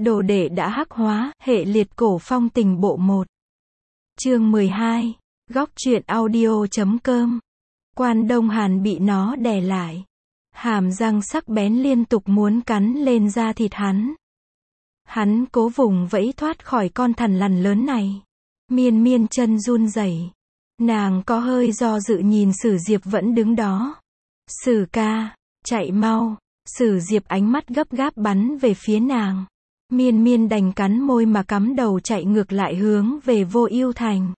Đồ đệ đã hắc hóa, hệ liệt cổ phong tình bộ 1. Chương 12. Góc truyện audio.com. Quan Đông Hàn bị nó đè lại. Hàm răng sắc bén liên tục muốn cắn lên da thịt hắn. Hắn cố vùng vẫy thoát khỏi con thằn lằn lớn này. Miên Miên chân run rẩy. Nàng có hơi do dự nhìn Sử Diệp vẫn đứng đó. Sử ca, chạy mau. Sử Diệp ánh mắt gấp gáp bắn về phía nàng. Miên Miên đành cắn môi mà cắm đầu chạy ngược lại hướng về Vô Ưu Thành.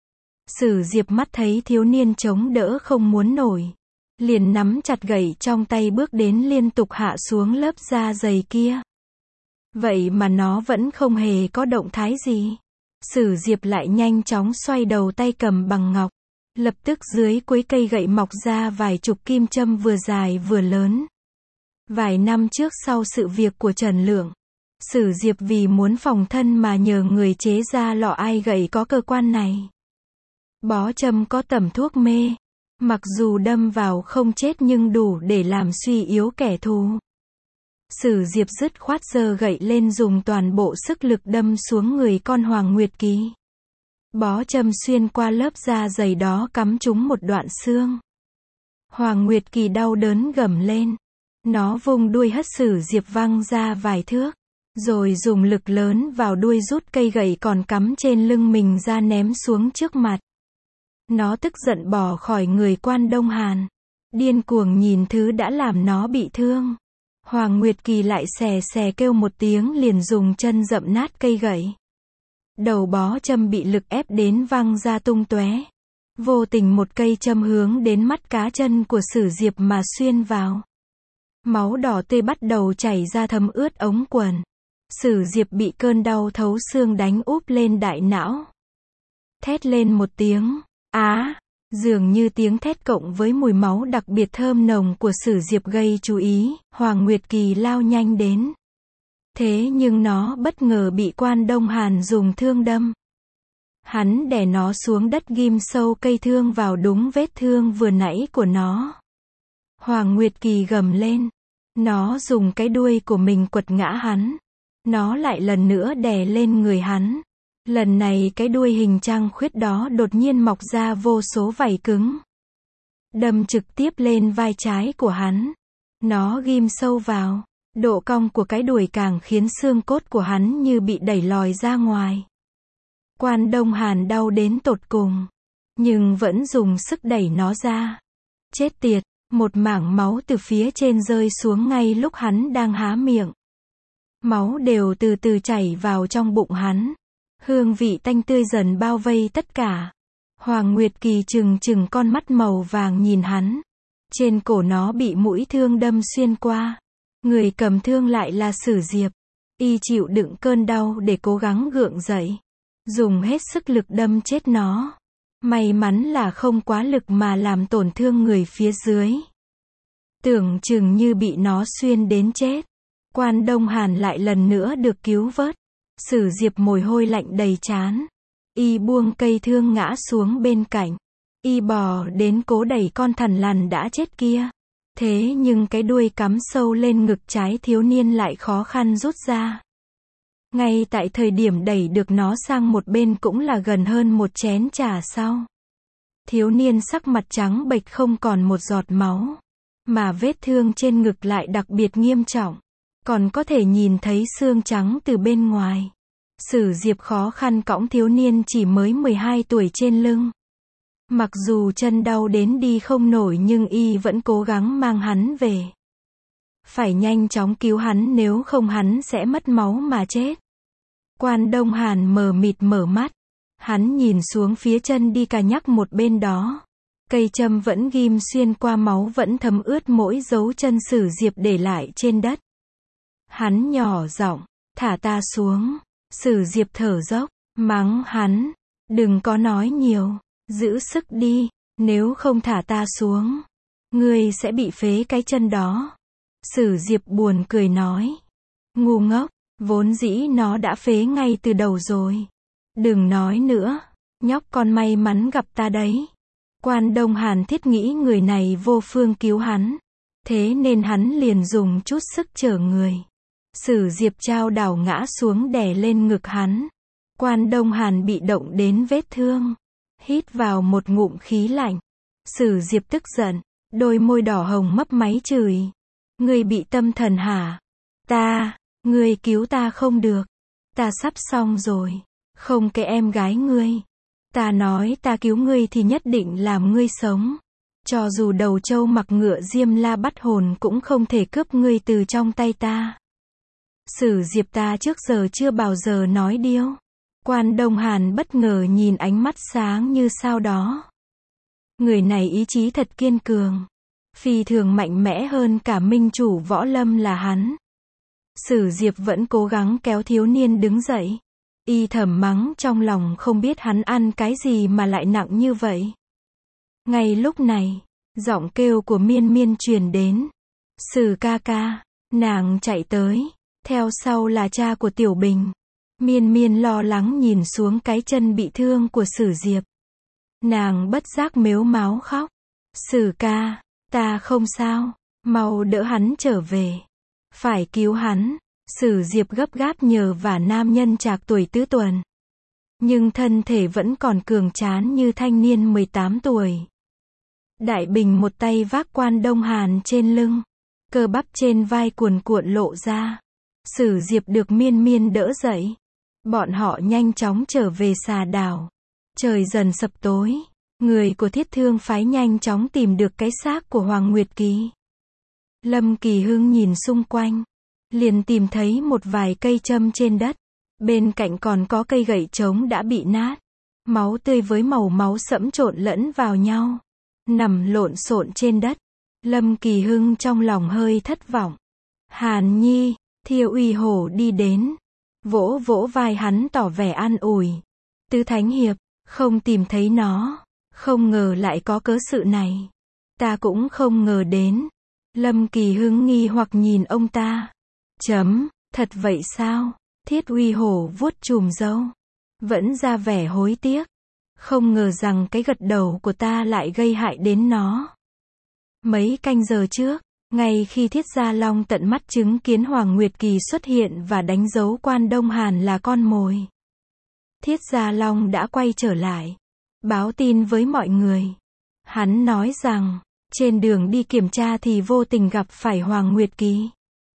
Sử Diệp mắt thấy thiếu niên chống đỡ không muốn nổi, liền nắm chặt gậy trong tay bước đến liên tục hạ xuống lớp da dày kia. Vậy mà nó vẫn không hề có động thái gì. Sử Diệp lại nhanh chóng xoay đầu tay cầm bằng ngọc. Lập tức dưới cuối cây gậy mọc ra vài chục kim châm vừa dài vừa lớn. Vài năm trước sau sự việc của Trần Lượng, Sử Diệp vì muốn phòng thân mà nhờ người chế ra lọ ai gậy có cơ quan này. Bó châm có tẩm thuốc mê. Mặc dù đâm vào không chết nhưng đủ để làm suy yếu kẻ thù. Sử Diệp dứt khoát giơ gậy lên dùng toàn bộ sức lực đâm xuống người con Hoàng Nguyệt Kỳ. Bó châm xuyên qua lớp da dày đó cắm trúng một đoạn xương. Hoàng Nguyệt Kỳ đau đớn gầm lên. Nó vung đuôi hất Sử Diệp văng ra vài thước, rồi dùng lực lớn vào đuôi rút cây gậy còn cắm trên lưng mình ra ném xuống trước mặt. Nó tức giận bỏ khỏi người Quan Đông Hàn, điên cuồng nhìn thứ đã làm nó bị thương. Hoàng Nguyệt Kỳ lại xè xè kêu một tiếng liền dùng chân dậm nát cây gậy. Đầu bó châm bị lực ép đến văng ra tung tóe. Vô tình một cây châm hướng đến mắt cá chân của Sử Diệp mà xuyên vào. Máu đỏ tươi bắt đầu chảy ra thấm ướt ống quần. Sử Diệp bị cơn đau thấu xương đánh úp lên đại não. Thét lên một tiếng, dường như tiếng thét cộng với mùi máu đặc biệt thơm nồng của Sử Diệp gây chú ý, Hoàng Nguyệt Kỳ lao nhanh đến. Thế nhưng nó bất ngờ bị Quan Đông Hàn dùng thương đâm. Hắn đè nó xuống đất ghim sâu cây thương vào đúng vết thương vừa nãy của nó. Hoàng Nguyệt Kỳ gầm lên. Nó dùng cái đuôi của mình quật ngã hắn. Nó lại lần nữa đè lên người hắn. Lần này cái đuôi hình trăng khuyết đó đột nhiên mọc ra vô số vảy cứng. Đâm trực tiếp lên vai trái của hắn. Nó ghim sâu vào. Độ cong của cái đuôi càng khiến xương cốt của hắn như bị đẩy lòi ra ngoài. Quan Đông Hàn đau đến tột cùng, nhưng vẫn dùng sức đẩy nó ra. Chết tiệt, một mảng máu từ phía trên rơi xuống ngay lúc hắn đang há miệng. Máu đều từ từ chảy vào trong bụng hắn. Hương vị tanh tươi dần bao vây tất cả. Hoàng Nguyệt Kỳ trừng trừng con mắt màu vàng nhìn hắn. Trên cổ nó bị mũi thương đâm xuyên qua. Người cầm thương lại là Sử Diệp. Y chịu đựng cơn đau để cố gắng gượng dậy. Dùng hết sức lực đâm chết nó. May mắn là không quá lực mà làm tổn thương người phía dưới. Tưởng chừng như bị nó xuyên đến chết. Quan Đông Hàn lại lần nữa được cứu vớt. Sử Diệp mồ hôi lạnh đầy trán. Y buông cây thương ngã xuống bên cạnh. Y bò đến cố đẩy con thằn lằn đã chết kia. Thế nhưng cái đuôi cắm sâu lên ngực trái thiếu niên lại khó khăn rút ra. Ngay tại thời điểm đẩy được nó sang một bên cũng là gần hơn một chén trà sau. Thiếu niên sắc mặt trắng bệch không còn một giọt máu. Mà vết thương trên ngực lại đặc biệt nghiêm trọng. Còn có thể nhìn thấy xương trắng từ bên ngoài. Sử Diệp khó khăn cõng thiếu niên chỉ mới 12 tuổi trên lưng. Mặc dù chân đau đến đi không nổi nhưng y vẫn cố gắng mang hắn về. Phải nhanh chóng cứu hắn nếu không hắn sẽ mất máu mà chết. Quan Đông Hàn mờ mịt mở mắt. Hắn nhìn xuống phía chân đi cà nhắc một bên đó. Cây châm vẫn ghim xuyên qua máu vẫn thấm ướt mỗi dấu chân Sử Diệp để lại trên đất. Hắn nhỏ giọng, thả ta xuống. Sử Diệp thở dốc, mắng hắn, đừng có nói nhiều, giữ sức đi, nếu không thả ta xuống, ngươi sẽ bị phế cái chân đó. Sử Diệp buồn cười nói, ngu ngốc, vốn dĩ nó đã phế ngay từ đầu rồi. Đừng nói nữa, nhóc con may mắn gặp ta đấy. Quan Đông Hàn thiết nghĩ người này vô phương cứu hắn, thế nên hắn liền dùng chút sức chở người. Sử Diệp chao đảo ngã xuống đè lên ngực hắn. Quan Đông Hàn bị động đến vết thương. Hít vào một ngụm khí lạnh. Sử Diệp tức giận. Đôi môi đỏ hồng mấp máy chửi. Ngươi bị tâm thần hả? Ngươi cứu ta không được. Ta sắp xong rồi. Không cái em gái ngươi. Ta nói ta cứu ngươi thì nhất định làm ngươi sống. Cho dù đầu trâu mặc ngựa Diêm La bắt hồn cũng không thể cướp ngươi từ trong tay ta. Sử Diệp ta trước giờ chưa bao giờ nói điêu. Quan Đông Hàn bất ngờ nhìn ánh mắt sáng như sao đó. Người này ý chí thật kiên cường. Phi thường mạnh mẽ hơn cả minh chủ võ lâm là hắn. Sử Diệp vẫn cố gắng kéo thiếu niên đứng dậy. Y thầm mắng trong lòng không biết hắn ăn cái gì mà lại nặng như vậy. Ngay lúc này, giọng kêu của Miên Miên truyền đến. Sử ca ca, nàng chạy tới. Theo sau là cha của Tiểu Bình. Miên Miên lo lắng nhìn xuống cái chân bị thương của Sử Diệp. Nàng bất giác mếu máo khóc. Sử ca, ta không sao, mau đỡ hắn trở về. Phải cứu hắn. Sử Diệp gấp gáp nhờ vả nam nhân trạc tuổi tứ tuần. Nhưng thân thể vẫn còn cường tráng như thanh niên 18 tuổi. Đại Bình một tay vác Quan Đông Hàn trên lưng. Cơ bắp trên vai cuồn cuộn lộ ra. Sử Diệp được Miên Miên đỡ dậy. Bọn họ nhanh chóng trở về xà đảo. Trời dần sập tối. Người của Thiết Thương phái nhanh chóng tìm được cái xác của Hoàng Nguyệt Kỳ. Lâm Kỳ Hưng nhìn xung quanh. Liền tìm thấy một vài cây châm trên đất. Bên cạnh còn có cây gậy trống đã bị nát. Máu tươi với màu máu sẫm trộn lẫn vào nhau. Nằm lộn xộn trên đất. Lâm Kỳ Hưng trong lòng hơi thất vọng. Hàn Nhi, Thiêu Uy Hổ đi đến. Vỗ vỗ vai hắn tỏ vẻ an ủi. Tứ Thánh Hiệp, không tìm thấy nó. Không ngờ lại có cớ sự này. Ta cũng không ngờ đến. Lâm Kỳ Hưng nghi hoặc nhìn ông ta. Thật vậy sao? Thiết Uy Hổ vuốt chùm râu. Vẫn ra vẻ hối tiếc. Không ngờ rằng cái gật đầu của ta lại gây hại đến nó. Mấy canh giờ trước, ngay khi Thiết Gia Long tận mắt chứng kiến Hoàng Nguyệt Kỳ xuất hiện và đánh dấu Quan Đông Hàn là con mồi. Thiết Gia Long đã quay trở lại. Báo tin với mọi người. Hắn nói rằng, trên đường đi kiểm tra thì vô tình gặp phải Hoàng Nguyệt Kỳ.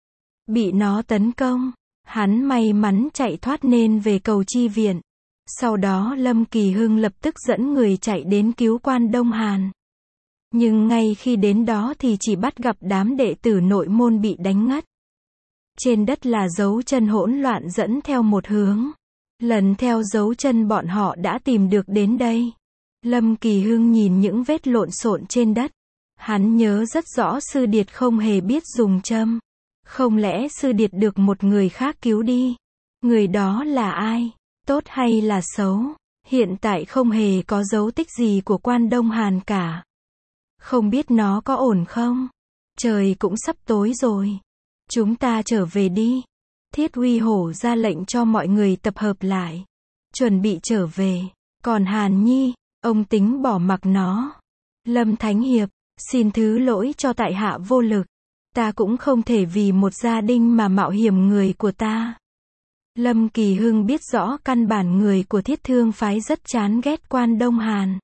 Bị nó tấn công. Hắn may mắn chạy thoát nên về cầu chi viện. Sau đó Lâm Kỳ Hưng lập tức dẫn người chạy đến cứu Quan Đông Hàn. Nhưng ngay khi đến đó thì chỉ bắt gặp đám đệ tử nội môn bị đánh ngất. Trên đất là dấu chân hỗn loạn dẫn theo một hướng. Lần theo dấu chân bọn họ đã tìm được đến đây. Lâm Kỳ Hưng nhìn những vết lộn xộn trên đất. Hắn nhớ rất rõ Sư Điệt không hề biết dùng châm. Không lẽ Sư Điệt được một người khác cứu đi? Người đó là ai? Tốt hay là xấu? Hiện tại không hề có dấu tích gì của Quan Đông Hàn cả. Không biết nó có ổn không? Trời cũng sắp tối rồi. Chúng ta trở về đi. Thiết Uy Hổ ra lệnh cho mọi người tập hợp lại. Chuẩn bị trở về. Còn Hàn Nhi, ông tính bỏ mặc nó. Lâm Thánh Hiệp, xin thứ lỗi cho tại hạ vô lực. Ta cũng không thể vì một gia đình mà mạo hiểm người của ta. Lâm Kỳ Hưng biết rõ căn bản người của Thiết Thương phái rất chán ghét Quan Đông Hàn.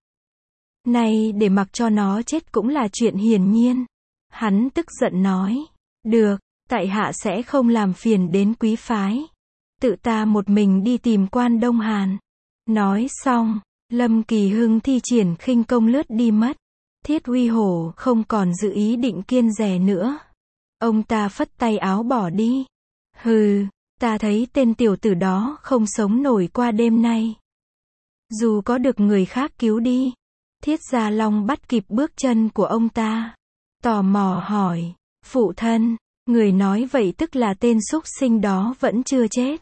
Nay để mặc cho nó chết cũng là chuyện hiển nhiên. Hắn tức giận nói. Được, tại hạ sẽ không làm phiền đến quý phái. Tự ta một mình đi tìm Quan Đông Hàn. Nói xong, Lâm Kỳ Hưng thi triển khinh công lướt đi mất. Thiết Uy Hổ không còn dự ý định kiêng dè nữa. Ông ta phất tay áo bỏ đi. Hừ, ta thấy tên tiểu tử đó không sống nổi qua đêm nay. Dù có được người khác cứu đi. Thiết Gia Long bắt kịp bước chân của ông ta. Tò mò hỏi. Phụ thân, người nói vậy tức là tên súc sinh đó vẫn chưa chết.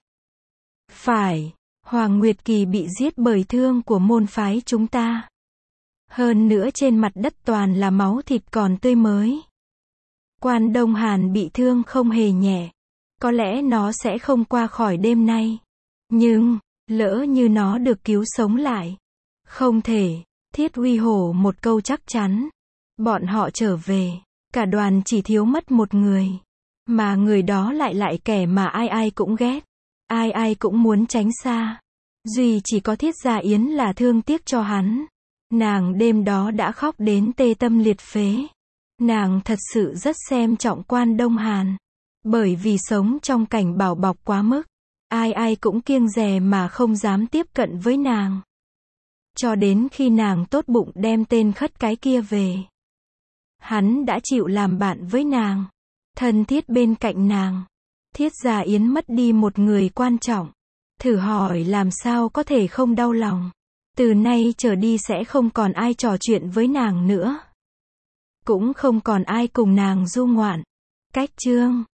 Phải, Hoàng Nguyệt Kỳ bị giết bởi thương của môn phái chúng ta. Hơn nữa trên mặt đất toàn là máu thịt còn tươi mới. Quan Đông Hàn bị thương không hề nhẹ. Có lẽ nó sẽ không qua khỏi đêm nay. Nhưng, lỡ như nó được cứu sống lại. Không thể. Thiết Uy Hổ một câu chắc chắn. Bọn họ trở về. Cả đoàn chỉ thiếu mất một người. Mà người đó lại lại kẻ mà ai ai cũng ghét. Ai ai cũng muốn tránh xa. Duy chỉ có Thiết Gia Yến là thương tiếc cho hắn. Nàng đêm đó đã khóc đến tê tâm liệt phế. Nàng thật sự rất xem trọng Quan Đông Hàn. Bởi vì sống trong cảnh bảo bọc quá mức. Ai ai cũng kiêng dè mà không dám tiếp cận với nàng. Cho đến khi nàng tốt bụng đem tên khất cái kia về. Hắn đã chịu làm bạn với nàng. Thân thiết bên cạnh nàng. Thiết Gia Yến mất đi một người quan trọng. Thử hỏi làm sao có thể không đau lòng. Từ nay trở đi sẽ không còn ai trò chuyện với nàng nữa. Cũng không còn ai cùng nàng du ngoạn. Cách chương